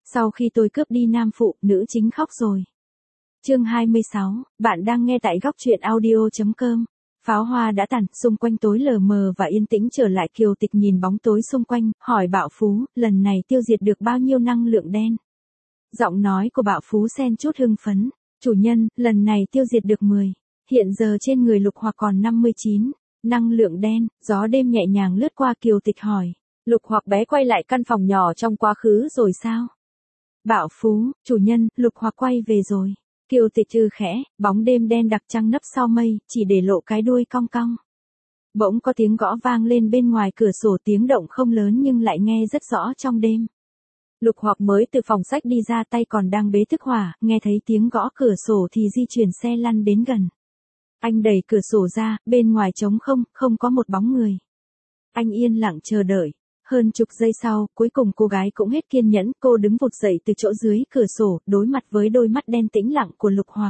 Sau khi tôi cướp đi nam phụ, nữ chính khóc rồi. Chương 26, bạn đang nghe tại góc truyện audio.com. Pháo hoa đã tàn, xung quanh tối lờ mờ và yên tĩnh trở lại. Kiều Tịch nhìn bóng tối xung quanh, hỏi Bảo Phú, lần này tiêu diệt được bao nhiêu năng lượng đen? Giọng nói của Bảo Phú xen chút hưng phấn. Chủ nhân, lần này tiêu diệt được 10. Hiện giờ trên người Lục Hoặc còn 59. Năng lượng đen, gió đêm nhẹ nhàng lướt qua. Kiều Tịch hỏi. Lục Hoặc bé quay lại căn phòng nhỏ trong quá khứ rồi sao? Bảo Phú, chủ nhân, Lục Hoặc quay về rồi. Kiều Tịch khẽ, bóng đêm đen đặc trăng nấp sau mây, chỉ để lộ cái đuôi cong cong. Bỗng có tiếng gõ vang lên bên ngoài cửa sổ, tiếng động không lớn nhưng lại nghe rất rõ trong đêm. Lục Hoặc mới từ phòng sách đi ra, tay còn đang bế thức hỏa, nghe thấy tiếng gõ cửa sổ thì di chuyển xe lăn đến gần. Anh đẩy cửa sổ ra, bên ngoài trống không, không có một bóng người. Anh yên lặng chờ đợi. Hơn chục giây sau, cuối cùng cô gái cũng hết kiên nhẫn, cô đứng vụt dậy từ chỗ dưới cửa sổ, đối mặt với đôi mắt đen tĩnh lặng của Lục Hoặc.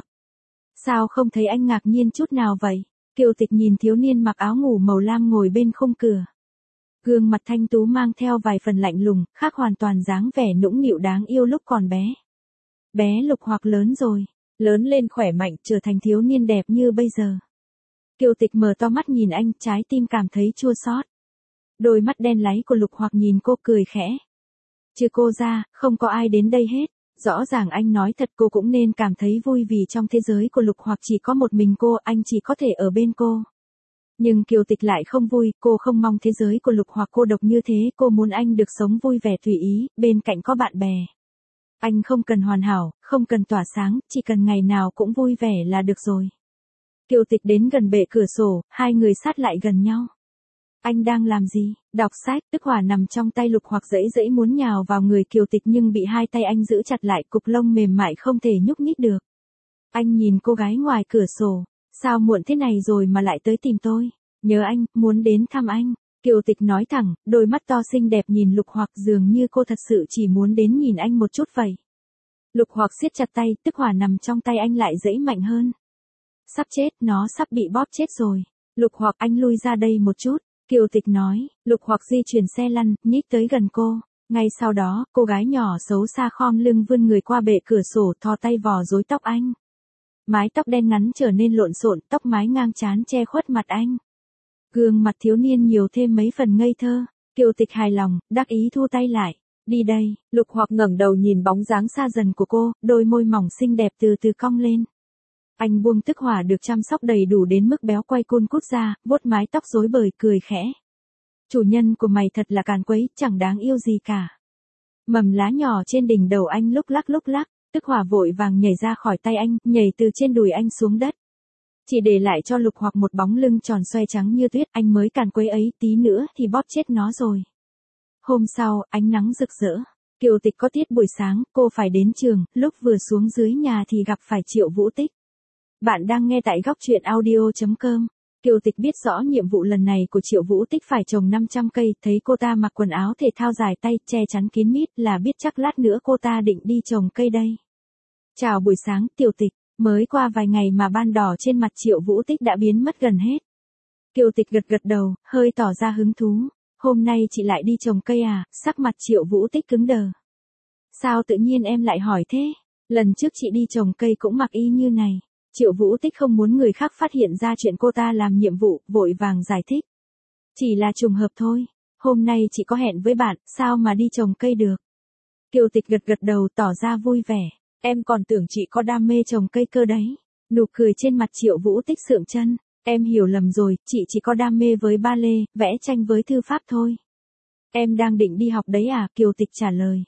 Sao không thấy anh ngạc nhiên chút nào vậy? Kiều Tịch nhìn thiếu niên mặc áo ngủ màu lam ngồi bên khung cửa. Gương mặt thanh tú mang theo vài phần lạnh lùng, khác hoàn toàn dáng vẻ nũng nịu đáng yêu lúc còn bé. Bé Lục Hoặc lớn rồi, lớn lên khỏe mạnh, trở thành thiếu niên đẹp như bây giờ. Kiều Tịch mở to mắt nhìn anh, trái tim cảm thấy chua xót. Đôi mắt đen láy của Lục Hoặc nhìn cô cười khẽ. Trừ cô ra, không có ai đến đây hết. Rõ ràng anh nói thật, cô cũng nên cảm thấy vui vì trong thế giới của Lục Hoặc chỉ có một mình cô, anh chỉ có thể ở bên cô. Nhưng Kiều Tịch lại không vui, cô không mong thế giới của Lục Hoặc cô độc như thế, cô muốn anh được sống vui vẻ tùy ý, bên cạnh có bạn bè. Anh không cần hoàn hảo, không cần tỏa sáng, chỉ cần ngày nào cũng vui vẻ là được rồi. Kiều Tịch đến gần bệ cửa sổ, hai người sát lại gần nhau. Anh đang làm gì? Đọc sách. Tức hỏa nằm trong tay Lục Hoặc dãy dãy muốn nhào vào người Kiều Tịch nhưng bị hai tay anh giữ chặt lại, cục lông mềm mại không thể nhúc nhích được. Anh nhìn cô gái ngoài cửa sổ. Sao muộn thế này rồi mà lại tới tìm tôi? Nhớ anh, muốn đến thăm anh. Kiều Tịch nói thẳng, đôi mắt to xinh đẹp nhìn Lục Hoặc, dường như cô thật sự chỉ muốn đến nhìn anh một chút vậy. Lục Hoặc siết chặt tay, tức hỏa nằm trong tay anh lại dãy mạnh hơn. Sắp chết, nó sắp bị bóp chết rồi. Lục Hoặc, anh lui ra đây một chút. Kiều Tịch nói. Lục Hoặc di chuyển xe lăn, nhích tới gần cô. Ngay sau đó, cô gái nhỏ xấu xa khom lưng vươn người qua bệ cửa sổ, thò tay vò rối tóc anh. Mái tóc đen ngắn trở nên lộn xộn, tóc mái ngang trán che khuất mặt anh. Gương mặt thiếu niên nhiều thêm mấy phần ngây thơ. Kiều Tịch hài lòng, đắc ý thu tay lại. Đi đây. Lục Hoặc ngẩng đầu nhìn bóng dáng xa dần của cô, đôi môi mỏng xinh đẹp từ từ cong lên. Anh buông tức hỏa được chăm sóc đầy đủ đến mức béo quay cun cút ra, vuốt mái tóc rối bời, cười khẽ. Chủ nhân của mày thật là càn quấy, chẳng đáng yêu gì cả. Mầm lá nhỏ trên đỉnh đầu anh lúc lắc, tức hỏa vội vàng nhảy ra khỏi tay anh, nhảy từ trên đùi anh xuống đất. Chỉ để lại cho Lục Hoặc một bóng lưng tròn xoe trắng như tuyết, anh mới càn quấy ấy, tí nữa thì bóp chết nó rồi. Hôm sau, ánh nắng rực rỡ. Kiều Tịch có tiết buổi sáng, cô phải đến trường, lúc vừa xuống dưới nhà thì gặp phải Triệu Vũ Tích. Bạn đang nghe tại góc truyện audio.com. Kiều Tịch biết rõ nhiệm vụ lần này của Triệu Vũ Tích phải trồng 500 cây, thấy cô ta mặc quần áo thể thao dài tay, che chắn kín mít là biết chắc lát nữa cô ta định đi trồng cây đây. Chào buổi sáng, Tiểu Tịch, mới qua vài ngày mà ban đỏ trên mặt Triệu Vũ Tích đã biến mất gần hết. Kiều Tịch gật đầu, hơi tỏ ra hứng thú. Hôm nay chị lại đi trồng cây à? Sắc mặt Triệu Vũ Tích cứng đờ. Sao tự nhiên em lại hỏi thế? Lần trước chị đi trồng cây cũng mặc y như này. Triệu Vũ Tích không muốn người khác phát hiện ra chuyện cô ta làm nhiệm vụ, vội vàng giải thích. Chỉ là trùng hợp thôi, hôm nay chị có hẹn với bạn, sao mà đi trồng cây được? Kiều Tịch gật đầu tỏ ra vui vẻ, em còn tưởng chị có đam mê trồng cây cơ đấy. Nụ cười trên mặt Triệu Vũ Tích sượng chân, em hiểu lầm rồi, chị chỉ có đam mê với ba lê, vẽ tranh với thư pháp thôi. Em đang định đi học đấy à? Kiều Tịch trả lời.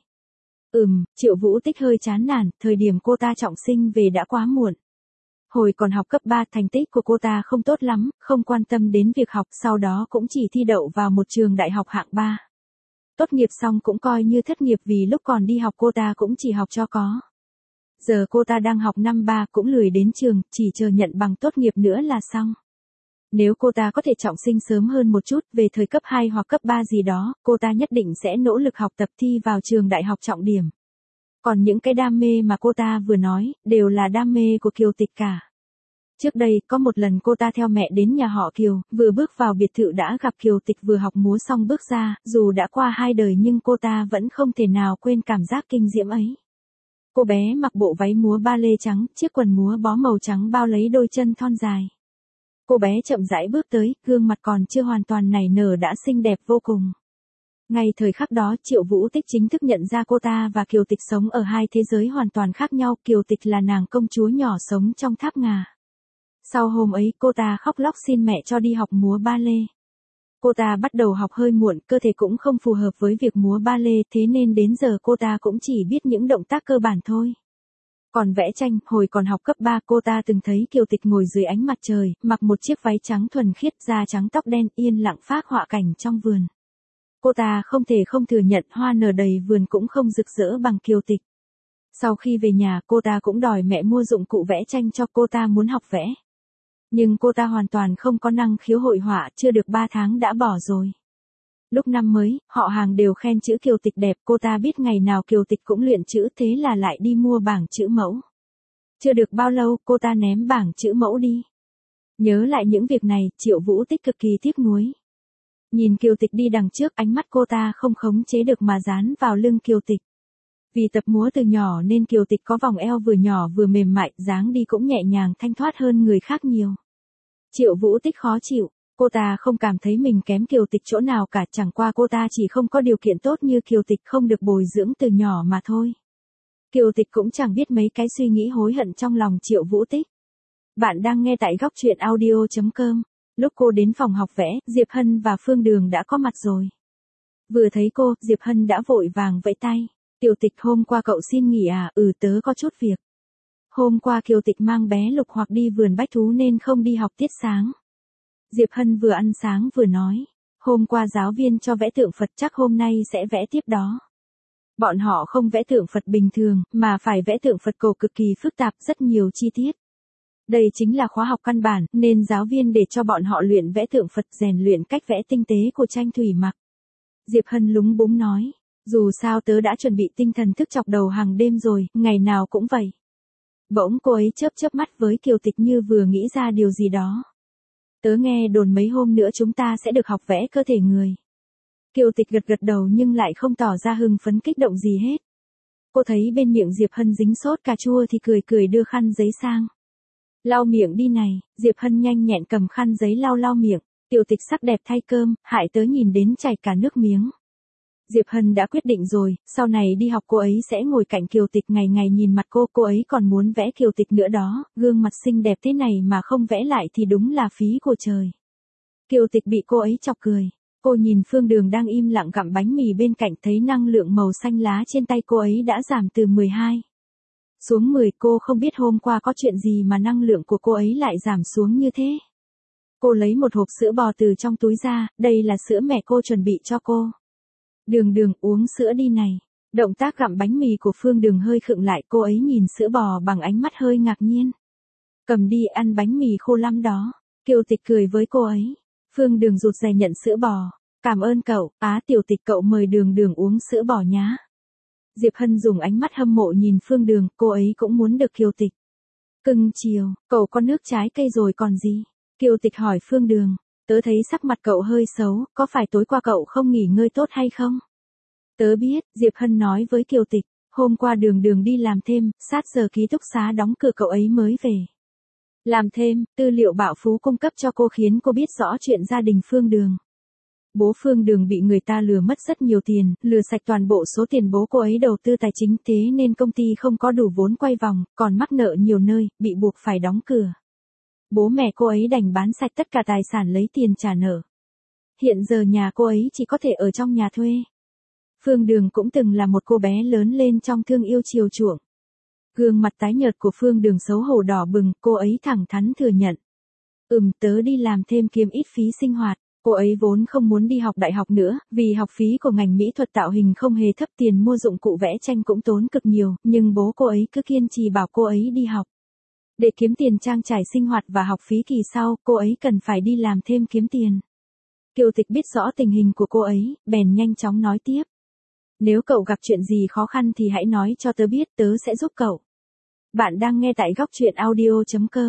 Triệu Vũ Tích hơi chán nản, thời điểm cô ta trọng sinh về đã quá muộn. Hồi còn học cấp 3, thành tích của cô ta không tốt lắm, không quan tâm đến việc học, sau đó cũng chỉ thi đậu vào một trường đại học hạng 3. Tốt nghiệp xong cũng coi như thất nghiệp vì lúc còn đi học cô ta cũng chỉ học cho có. Giờ cô ta đang học năm 3 cũng lười đến trường, chỉ chờ nhận bằng tốt nghiệp nữa là xong. Nếu cô ta có thể trọng sinh sớm hơn một chút, về thời cấp 2 hoặc cấp 3 gì đó, cô ta nhất định sẽ nỗ lực học tập thi vào trường đại học trọng điểm. Còn những cái đam mê mà cô ta vừa nói, đều là đam mê của Kiều Tịch cả. Trước đây, có một lần cô ta theo mẹ đến nhà họ Kiều, vừa bước vào biệt thự đã gặp Kiều Tịch vừa học múa xong bước ra, dù đã qua 2 đời nhưng cô ta vẫn không thể nào quên cảm giác kinh diễm ấy. Cô bé mặc bộ váy múa ba lê trắng, chiếc quần múa bó màu trắng bao lấy đôi chân thon dài. Cô bé chậm rãi bước tới, gương mặt còn chưa hoàn toàn nảy nở đã xinh đẹp vô cùng. Ngay thời khắc đó, Triệu Vũ Tích chính thức nhận ra cô ta và Kiều Tịch sống ở hai thế giới hoàn toàn khác nhau. Kiều Tịch là nàng công chúa nhỏ sống trong tháp ngà. Sau hôm ấy, cô ta khóc lóc xin mẹ cho đi học múa ba lê. Cô ta bắt đầu học hơi muộn, cơ thể cũng không phù hợp với việc múa ba lê, thế nên đến giờ cô ta cũng chỉ biết những động tác cơ bản thôi. Còn vẽ tranh, hồi còn học cấp 3 cô ta từng thấy Kiều Tịch ngồi dưới ánh mặt trời, mặc một chiếc váy trắng thuần khiết, da trắng tóc đen, yên lặng phác họa cảnh trong vườn. Cô ta không thể không thừa nhận hoa nở đầy vườn cũng không rực rỡ bằng Kiều Tịch. Sau khi về nhà, cô ta cũng đòi mẹ mua dụng cụ vẽ tranh cho cô ta muốn học vẽ. Nhưng cô ta hoàn toàn không có năng khiếu hội họa, chưa được 3 tháng đã bỏ rồi. Lúc năm mới, họ hàng đều khen chữ Kiều Tịch đẹp, cô ta biết ngày nào Kiều Tịch cũng luyện chữ, thế là lại đi mua bảng chữ mẫu. Chưa được bao lâu, cô ta ném bảng chữ mẫu đi. Nhớ lại những việc này, Triệu Vũ Tích cực kỳ tiếc nuối. Nhìn Kiều Tịch đi đằng trước, ánh mắt cô ta không khống chế được mà dán vào lưng Kiều Tịch. Vì tập múa từ nhỏ nên Kiều Tịch có vòng eo vừa nhỏ vừa mềm mại, dáng đi cũng nhẹ nhàng thanh thoát hơn người khác nhiều. Triệu Vũ Tích khó chịu, cô ta không cảm thấy mình kém Kiều Tịch chỗ nào cả, chẳng qua cô ta chỉ không có điều kiện tốt như Kiều Tịch, không được bồi dưỡng từ nhỏ mà thôi. Kiều Tịch cũng chẳng biết mấy cái suy nghĩ hối hận trong lòng Triệu Vũ Tích. Bạn đang nghe tại góc truyện audio.com. Lúc cô đến phòng học vẽ, Diệp Hân và Phương Đường đã có mặt rồi. Vừa thấy cô, Diệp Hân đã vội vàng vẫy tay. Kiều Tịch, hôm qua cậu xin nghỉ à? Tớ có chút việc. Hôm qua Kiều Tịch mang bé Lục Hoặc đi vườn bách thú nên không đi học tiết sáng. Diệp Hân vừa ăn sáng vừa nói. Hôm qua giáo viên cho vẽ tượng Phật, chắc hôm nay sẽ vẽ tiếp đó. Bọn họ không vẽ tượng Phật bình thường, mà phải vẽ tượng Phật cổ cực kỳ phức tạp, rất nhiều chi tiết. Đây chính là khóa học căn bản, nên giáo viên để cho bọn họ luyện vẽ tượng Phật, rèn luyện cách vẽ tinh tế của tranh thủy mặc. Diệp Hân lúng búng nói, dù sao tớ đã chuẩn bị tinh thần thức chọc đầu hàng đêm rồi, ngày nào cũng vậy. Bỗng cô ấy chớp chớp mắt với Kiều Tịch như vừa nghĩ ra điều gì đó. Tớ nghe đồn mấy hôm nữa chúng ta sẽ được học vẽ cơ thể người. Kiều Tịch gật gật đầu nhưng lại không tỏ ra hưng phấn kích động gì hết. Cô thấy bên miệng Diệp Hân dính sốt cà chua thì cười cười đưa khăn giấy sang. Lau miệng đi này, Diệp Hân nhanh nhẹn cầm khăn giấy lau miệng. Kiều Tịch sắc đẹp thay cơm, hại tớ nhìn đến chảy cả nước miếng. Diệp Hân đã quyết định rồi, sau này đi học cô ấy sẽ ngồi cạnh Kiều Tịch ngày ngày nhìn mặt cô ấy còn muốn vẽ Kiều Tịch nữa đó, gương mặt xinh đẹp thế này mà không vẽ lại thì đúng là phí của trời. Kiều Tịch bị cô ấy chọc cười. Cô nhìn Phương Đường đang im lặng gặm bánh mì bên cạnh, thấy năng lượng màu xanh lá trên tay cô ấy đã giảm từ 12 xuống 10, cô không biết hôm qua có chuyện gì mà năng lượng của cô ấy lại giảm xuống như thế. Cô lấy một hộp sữa bò từ trong túi ra, đây là sữa mẹ cô chuẩn bị cho cô. Đường Đường, uống sữa đi này. Động tác gặm bánh mì của Phương Đường hơi khựng lại, cô ấy nhìn sữa bò bằng ánh mắt hơi ngạc nhiên. Cầm đi, ăn bánh mì khô lắm đó. Kiều Tịch cười với cô ấy. Phương Đường rụt rè nhận sữa bò. Cảm ơn cậu, Tiểu Tịch cậu mời Đường Đường uống sữa bò nhá. Diệp Hân dùng ánh mắt hâm mộ nhìn Phương Đường, cô ấy cũng muốn được Kiều Tịch. Cưng chiều, cậu có nước trái cây rồi còn gì? Kiều Tịch hỏi Phương Đường, tớ thấy sắc mặt cậu hơi xấu, có phải tối qua cậu không nghỉ ngơi tốt hay không? Tớ biết, Diệp Hân nói với Kiều Tịch, hôm qua Đường Đường đi làm thêm, sát giờ ký túc xá đóng cửa cậu ấy mới về. Làm thêm, tư liệu Bảo Phú cung cấp cho cô khiến cô biết rõ chuyện gia đình Phương Đường. Bố Phương Đường bị người ta lừa mất rất nhiều tiền, lừa sạch toàn bộ số tiền bố cô ấy đầu tư tài chính, thế nên công ty không có đủ vốn quay vòng, còn mắc nợ nhiều nơi, bị buộc phải đóng cửa. Bố mẹ cô ấy đành bán sạch tất cả tài sản lấy tiền trả nợ. Hiện giờ nhà cô ấy chỉ có thể ở trong nhà thuê. Phương Đường cũng từng là một cô bé lớn lên trong thương yêu chiều chuộng. Gương mặt tái nhợt của Phương Đường xấu hổ đỏ bừng, cô ấy thẳng thắn thừa nhận. Tớ đi làm thêm kiếm ít phí sinh hoạt. Cô ấy vốn không muốn đi học đại học nữa, vì học phí của ngành mỹ thuật tạo hình không hề thấp, tiền mua dụng cụ vẽ tranh cũng tốn cực nhiều, nhưng bố cô ấy cứ kiên trì bảo cô ấy đi học. Để kiếm tiền trang trải sinh hoạt và học phí kỳ sau, cô ấy cần phải đi làm thêm kiếm tiền. Kiều Tịch biết rõ tình hình của cô ấy, bèn nhanh chóng nói tiếp. Nếu cậu gặp chuyện gì khó khăn thì hãy nói cho tớ biết, tớ sẽ giúp cậu. Bạn đang nghe tại góc truyện audio.com.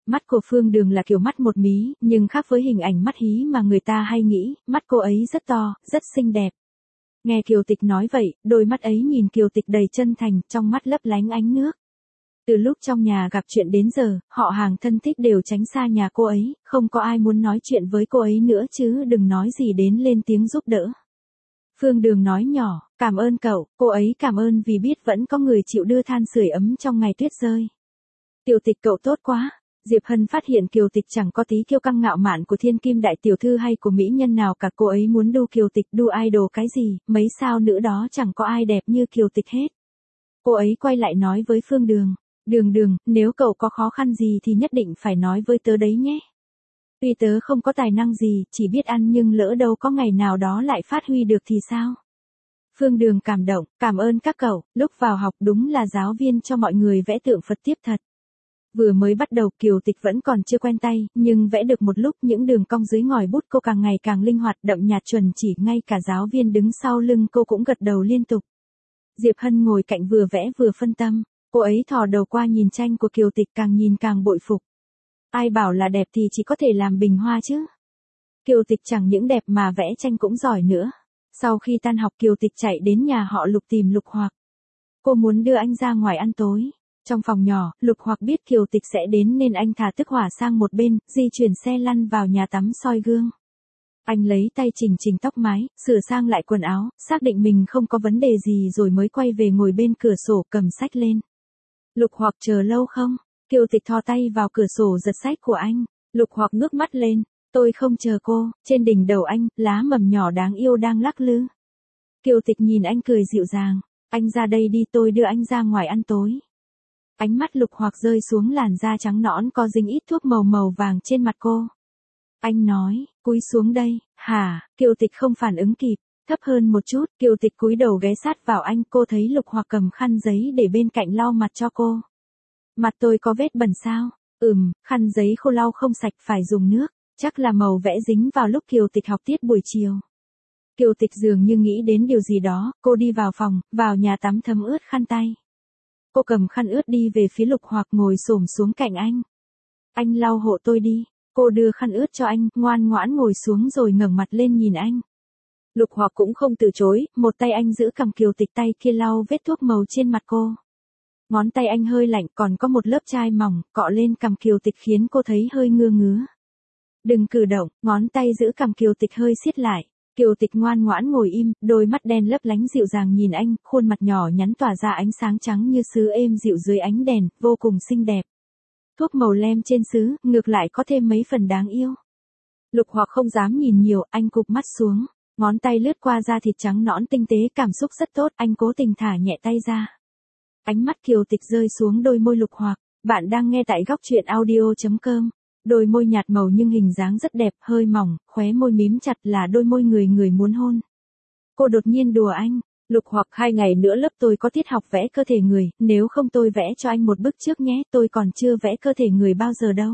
Mắt của Phương Đường là kiểu mắt một mí, nhưng khác với hình ảnh mắt hí mà người ta hay nghĩ, mắt cô ấy rất to, rất xinh đẹp. Nghe Kiều Tịch nói vậy, đôi mắt ấy nhìn Kiều Tịch đầy chân thành, trong mắt lấp lánh ánh nước. Từ lúc trong nhà gặp chuyện đến giờ, họ hàng thân thích đều tránh xa nhà cô ấy, không có ai muốn nói chuyện với cô ấy nữa chứ đừng nói gì đến lên tiếng giúp đỡ. Phương Đường nói nhỏ, cảm ơn cậu, cô ấy cảm ơn vì biết vẫn có người chịu đưa than sưởi ấm trong ngày tuyết rơi. Tiểu Tịch cậu tốt quá. Diệp Hân phát hiện Kiều Tịch chẳng có tí kiêu căng ngạo mạn của thiên kim đại tiểu thư hay của mỹ nhân nào cả, cô ấy muốn đu Kiều Tịch, đu idol cái gì, mấy sao nữ đó chẳng có ai đẹp như Kiều Tịch hết. Cô ấy quay lại nói với Phương Đường, Đường, nếu cậu có khó khăn gì thì nhất định phải nói với tớ đấy nhé. Tuy tớ không có tài năng gì, chỉ biết ăn nhưng lỡ đâu có ngày nào đó lại phát huy được thì sao? Phương Đường cảm động, cảm ơn các cậu, lúc vào học đúng là giáo viên cho mọi người vẽ tượng Phật tiếp thật. Vừa mới bắt đầu Kiều Tịch vẫn còn chưa quen tay, nhưng vẽ được một lúc những đường cong dưới ngòi bút cô càng ngày càng linh hoạt đậm nhạt chuẩn chỉ, ngay cả giáo viên đứng sau lưng cô cũng gật đầu liên tục. Diệp Hân ngồi cạnh vừa vẽ vừa phân tâm, cô ấy thò đầu qua nhìn tranh của Kiều Tịch càng nhìn càng bội phục. Ai bảo là đẹp thì chỉ có thể làm bình hoa chứ. Kiều Tịch chẳng những đẹp mà vẽ tranh cũng giỏi nữa. Sau khi tan học Kiều Tịch chạy đến nhà họ Lục tìm Lục Hoặc. Cô muốn đưa anh ra ngoài ăn tối. Trong phòng nhỏ, Lục Hoặc biết Kiều Tịch sẽ đến nên anh thả tức hỏa sang một bên, di chuyển xe lăn vào nhà tắm soi gương. Anh lấy tay chỉnh tóc mái, sửa sang lại quần áo, xác định mình không có vấn đề gì rồi mới quay về ngồi bên cửa sổ cầm sách lên. Lục Hoặc chờ lâu không? Kiều Tịch thò tay vào cửa sổ giật sách của anh. Lục Hoặc ngước mắt lên. Tôi không chờ cô. Trên đỉnh đầu anh, lá mầm nhỏ đáng yêu đang lắc lư. Kiều Tịch nhìn anh cười dịu dàng. Anh ra đây đi, tôi đưa anh ra ngoài ăn tối. Ánh mắt Lục Hoặc rơi xuống làn da trắng nõn có dính ít thuốc màu vàng trên mặt cô. Anh nói, cúi xuống đây. Hả? Kiều Tịch không phản ứng kịp. Thấp hơn một chút, Kiều Tịch cúi đầu ghé sát vào anh, cô thấy Lục Hoặc cầm khăn giấy để bên cạnh lau mặt cho cô. Mặt tôi có vết bẩn sao? Khăn giấy khô lau không sạch phải dùng nước, chắc là màu vẽ dính vào lúc Kiều Tịch học tiết buổi chiều. Kiều Tịch dường như nghĩ đến điều gì đó, cô đi vào phòng, vào nhà tắm thấm ướt khăn tay. Cô cầm khăn ướt đi về phía Lục Hoặc ngồi xổm xuống cạnh anh. Anh lau hộ tôi đi. Cô đưa khăn ướt cho anh, ngoan ngoãn ngồi xuống rồi ngẩng mặt lên nhìn anh. Lục Hoặc cũng không từ chối, một tay anh giữ cằm Kiều Tịch, tay kia lau vết thuốc màu trên mặt cô. Ngón tay anh hơi lạnh, còn có một lớp chai mỏng, cọ lên cằm Kiều Tịch khiến cô thấy hơi ngứa. Đừng cử động, ngón tay giữ cằm Kiều Tịch hơi siết lại. Kiều Tịch ngoan ngoãn ngồi im, đôi mắt đen lấp lánh dịu dàng nhìn anh, khuôn mặt nhỏ nhắn tỏa ra ánh sáng trắng như sứ êm dịu dưới ánh đèn, vô cùng xinh đẹp. Thuốc màu lem trên sứ, ngược lại có thêm mấy phần đáng yêu. Lục Hoặc không dám nhìn nhiều, anh cụp mắt xuống, ngón tay lướt qua da thịt trắng nõn tinh tế, cảm xúc rất tốt, anh cố tình thả nhẹ tay ra. Ánh mắt Kiều Tịch rơi xuống đôi môi Lục Hoặc. Bạn đang nghe tại góc truyện audio.com. Đôi môi nhạt màu nhưng hình dáng rất đẹp, hơi mỏng, khóe môi mím chặt là đôi môi người muốn hôn. Cô đột nhiên đùa anh. Lục Hoặc, 2 ngày nữa lớp tôi có tiết học vẽ cơ thể người, nếu không tôi vẽ cho anh một bức trước nhé, tôi còn chưa vẽ cơ thể người bao giờ đâu.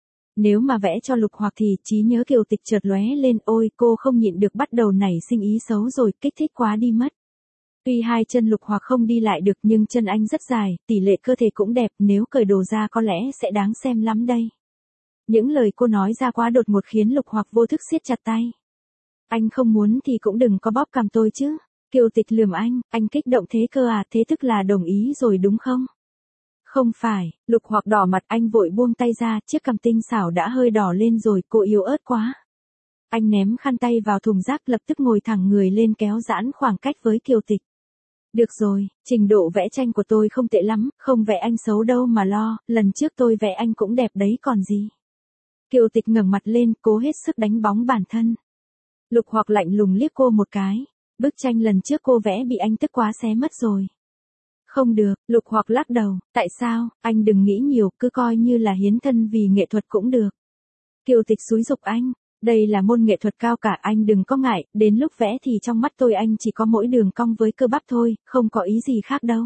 Nếu mà vẽ cho Lục Hoặc thì trí nhớ Kiều Tịch chợt lóe lên, ôi cô không nhịn được bắt đầu nảy sinh ý xấu rồi, kích thích quá đi mất. Tuy hai chân Lục Hoặc không đi lại được nhưng chân anh rất dài, tỷ lệ cơ thể cũng đẹp, nếu cởi đồ ra có lẽ sẽ đáng xem lắm đây. Những lời cô nói ra quá đột ngột khiến Lục Hoặc vô thức siết chặt tay. Anh không muốn thì cũng đừng có bóp cằm tôi chứ. Kiều Tịch lườm anh kích động thế cơ à, thế tức là đồng ý rồi đúng không? Không phải, Lục Hoặc đỏ mặt, anh vội buông tay ra, chiếc cằm tinh xảo đã hơi đỏ lên rồi, cô yếu ớt quá. Anh ném khăn tay vào thùng rác, lập tức ngồi thẳng người lên kéo giãn khoảng cách với Kiều Tịch. Được rồi, trình độ vẽ tranh của tôi không tệ lắm, không vẽ anh xấu đâu mà lo, lần trước tôi vẽ anh cũng đẹp đấy còn gì. Kiều Tịch ngẩng mặt lên, cố hết sức đánh bóng bản thân. Lục Hoặc lạnh lùng liếc cô một cái. Bức tranh lần trước cô vẽ bị anh tức quá xé mất rồi. Không được, Lục Hoặc lắc đầu, tại sao, anh đừng nghĩ nhiều, cứ coi như là hiến thân vì nghệ thuật cũng được. Kiều Tịch xúi giục anh, đây là môn nghệ thuật cao cả, anh đừng có ngại, đến lúc vẽ thì trong mắt tôi anh chỉ có mỗi đường cong với cơ bắp thôi, không có ý gì khác đâu.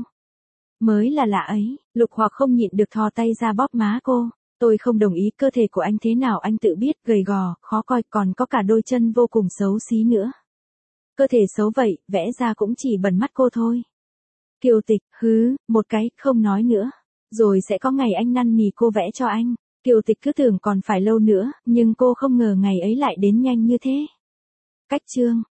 Mới là lạ ấy, Lục Hoặc không nhịn được thò tay ra bóp má cô. Tôi không đồng ý, cơ thể của anh thế nào anh tự biết, gầy gò, khó coi, còn có cả đôi chân vô cùng xấu xí nữa. Cơ thể xấu vậy, vẽ ra cũng chỉ bẩn mắt cô thôi. Kiều Tịch, một cái, không nói nữa. Rồi sẽ có ngày anh năn nỉ cô vẽ cho anh. Kiều Tịch cứ tưởng còn phải lâu nữa, nhưng cô không ngờ ngày ấy lại đến nhanh như thế. Cách chương